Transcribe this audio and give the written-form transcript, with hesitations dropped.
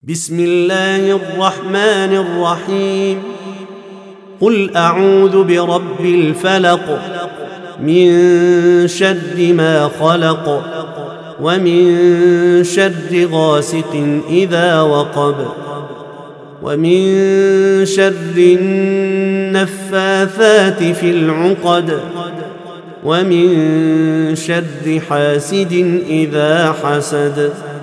بسم الله الرحمن الرحيم. قل أعوذ برب الفلق من شر ما خلق ومن شر غاسق إذا وقب ومن شر النفاثات في العقد ومن شر حاسد إذا حسد.